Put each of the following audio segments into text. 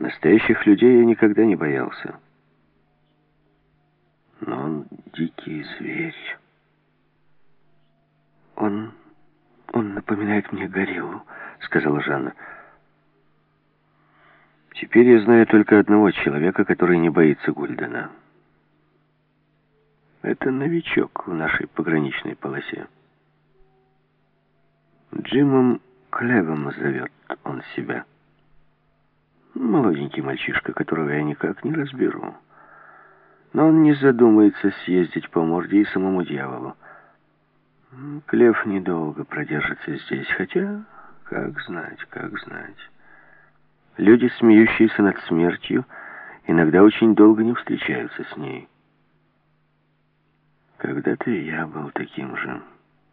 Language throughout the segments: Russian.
Настоящих людей я никогда не боялся. Но он дикий зверь. Он напоминает мне гориллу, сказала Жанна. Теперь я знаю только одного человека, который не боится Гульдена. Это новичок в нашей пограничной полосе. Джимом Клевом зовет он себя. Молоденький мальчишка, которого я никак не разберу. Но он не задумается съездить по морде и самому дьяволу. Клев недолго продержится здесь, хотя, как знать. Люди, смеющиеся над смертью, иногда очень долго не встречаются с ней. Когда-то и я был таким же.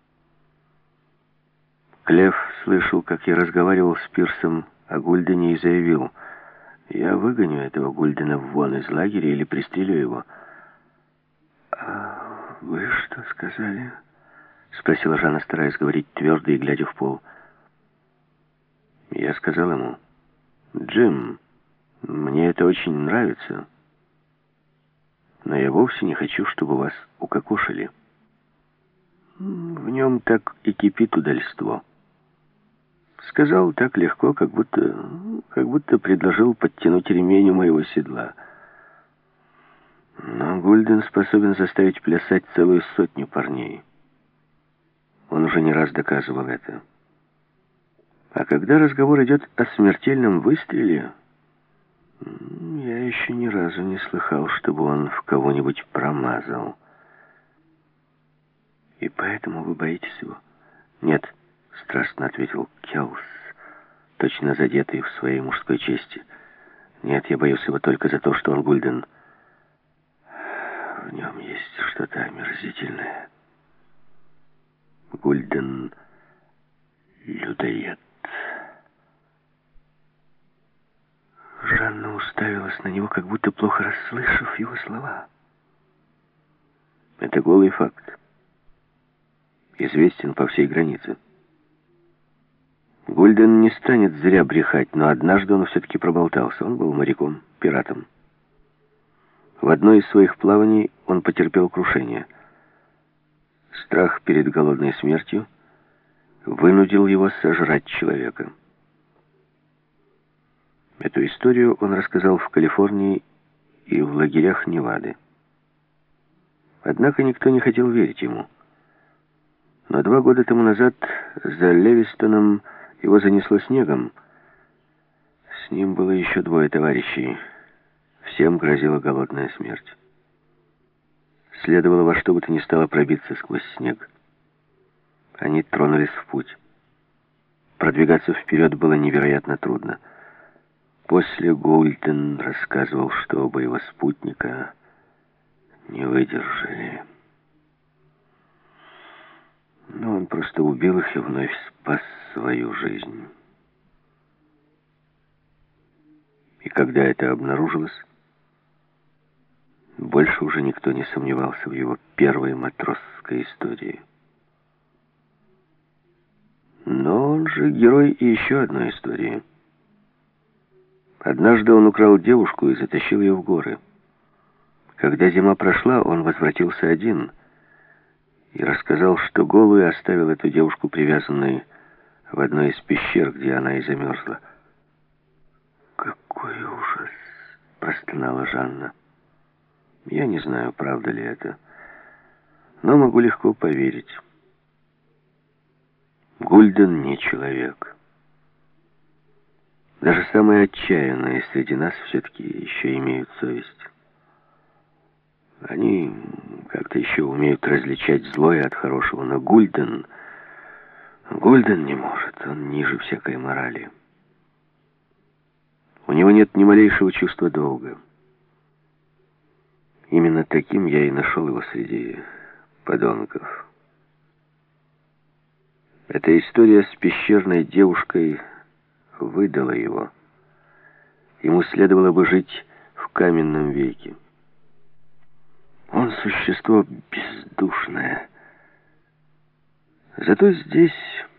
Клев слышал, как я разговаривал с Пирсом о Гульдене и заявил: «Я выгоню этого Гульдена вон из лагеря или пристрелю его». «А вы что сказали?» — спросила Жанна, стараясь говорить твердо и глядя в пол. Я сказал ему: «Джим, мне это очень нравится, но я вовсе не хочу, чтобы вас укокошили. В нем так и кипит удальство». Сказал так легко, как будто предложил подтянуть ремень у моего седла. Но Гульден способен заставить плясать целую сотню парней. Он уже не раз доказывал это. А когда разговор идет о смертельном выстреле, я еще ни разу не слыхал, чтобы он в кого-нибудь промазал. «И поэтому вы боитесь его?» «Нет», — страстно ответил Келс, точно задетый в своей мужской чести. «Нет, я боюсь его только за то, что он Гульден. В нем есть что-то омерзительное. Гульден — людоед». Жанна уставилась на него, как будто плохо расслышав его слова. Это голый факт. Известен по всей границе. Гульден не станет зря брехать, но однажды он все-таки проболтался. Он был моряком, пиратом. В одно из своих плаваний он потерпел крушение. Страх перед голодной смертью вынудил его сожрать человека. Эту историю он рассказал в Калифорнии и в лагерях Невады. Однако никто не хотел верить ему. Но 2 года тому назад за Левистоном его занесло снегом. С ним было еще 2 товарищей. Всем грозила голодная смерть. Следовало во что бы то ни стало пробиться сквозь снег. Они тронулись в путь. Продвигаться вперед было невероятно трудно. После Гульден рассказывал, что оба его спутника не выдержали. Но он просто убил их и вновь спас свою жизнь. И когда это обнаружилось, больше уже никто не сомневался в его первой матросской истории. Но он же герой и еще одной истории. Однажды он украл девушку и затащил ее в горы. Когда зима прошла, он возвратился один и рассказал, что голую оставил эту девушку привязанной в одной из пещер, где она и замерзла. «Какой ужас!» — простонала Жанна. «Я не знаю, правда ли это, но могу легко поверить. Гульден не человек. Даже самые отчаянные среди нас все-таки еще имеют совесть. Они как-то еще умеют различать злое от хорошего, но Гульден не может, он ниже всякой морали. У него нет ни малейшего чувства долга. Именно таким я и нашел его среди подонков. Эта история с пещерной девушкой выдала его. Ему следовало бы жить в каменном веке. Он существо бездушное. Зато здесь